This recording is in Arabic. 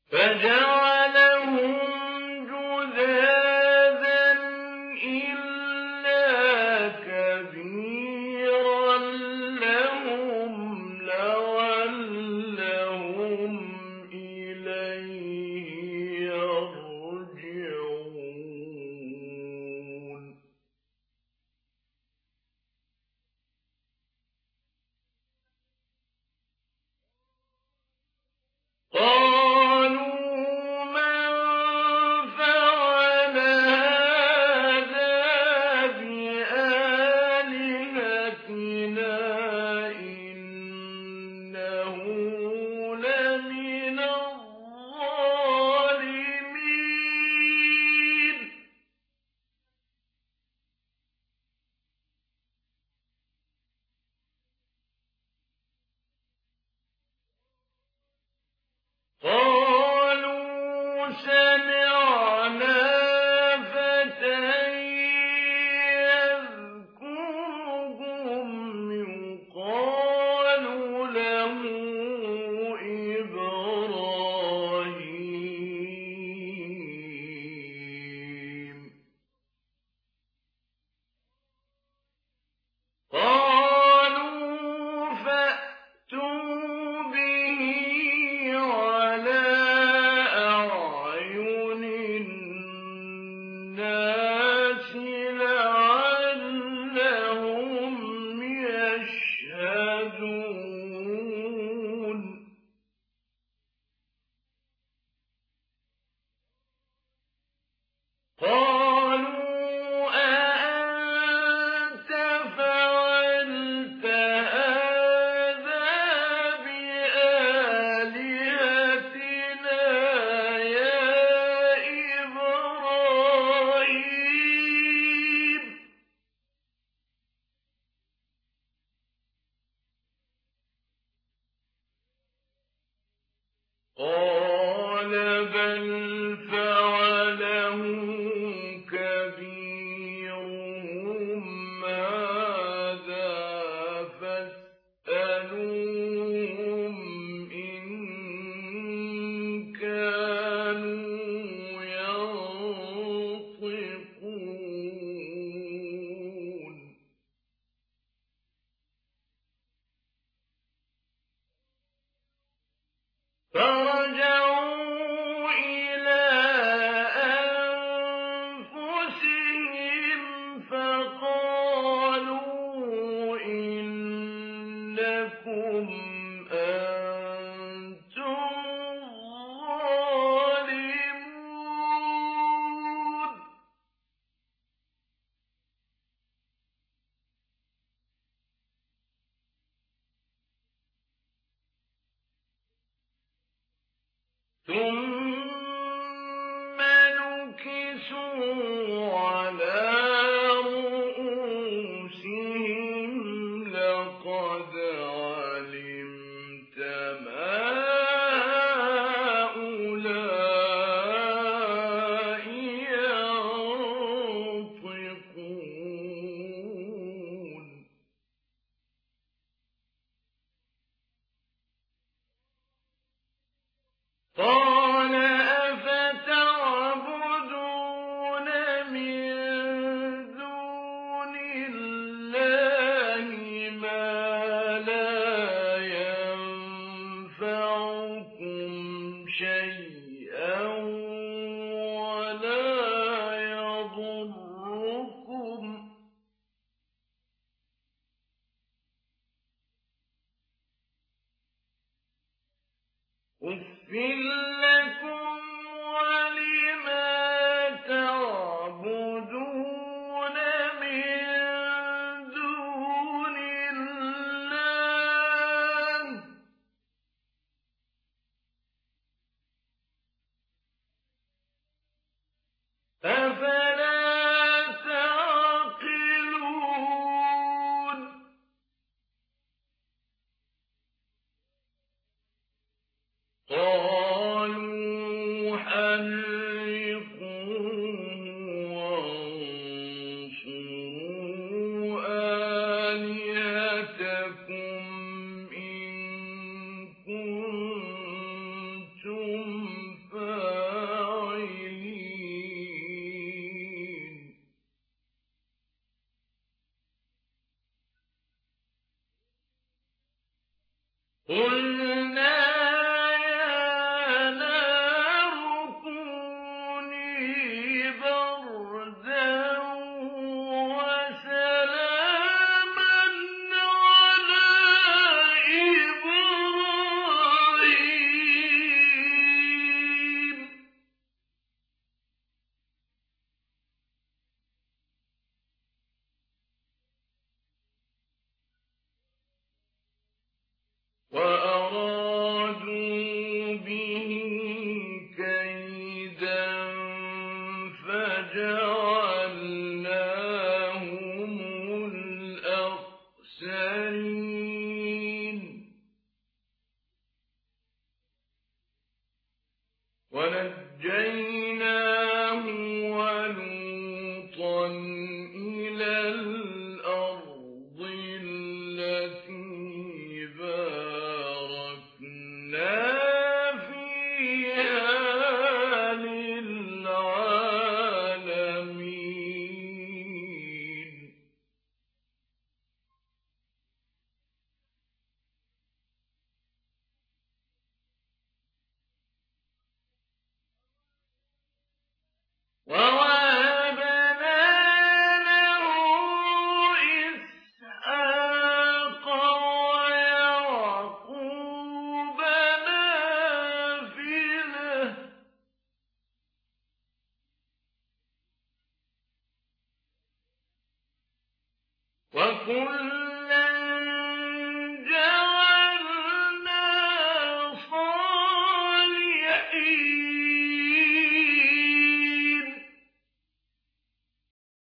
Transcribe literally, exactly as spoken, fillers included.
فجعلهم جذاذا إلا كبيرا لهم لعلهم إليه يرجعون قالوا من فعل هذا بآلهتنا إنه لمن الظالمين قالوا سمعنا فتى يذكرهم يقال له إبراهيم قالوا فأتوا به على أعين الناس لعلهم يشهدون قالوا أأنت فعلت هذا بآلهتنا يا إبراهيم قال بل فعله كبيرهم هذا فاسألوهم إن كانوا ينطقون فرجعوا إلى أنفسهم فقالوا إنكم أنتم الظالمون ثم نكسوا على رؤوسهم لقد علمت ما هؤلاء ينطقون قال أفتعبدون من دون الله ما لا ينفعكم شيئا ولا يضركم أُفٍّ لكم ولما تعبدون من دون الله أفلا تعقلون قالوا حرقوه وانصروا آلهتكم إن كنتم قُلْنَا يَا نَارُ كُونِي بَرْدًا وَسَلَامًا عَلَىٰ إِبْرَاهِيمَ وَأَرَادُوا بِهِ كَيْدًا فَجَعَلْنَاهُمُ الْأَخْسَرِينَ وَنَجَّيْنَاهُ وَلُوطًا إِلَى الْأَرْضِ الَّتِي بَارَكْنَا فِيهَا لِلْعَالَمِينَ وَوَهَبْنَا لَهُ إِسْحَاقَ وَيَعْقُوبَ نَافِلَةً ۖ وَكُلًّا جَعَلْنَا صَالِحِينَ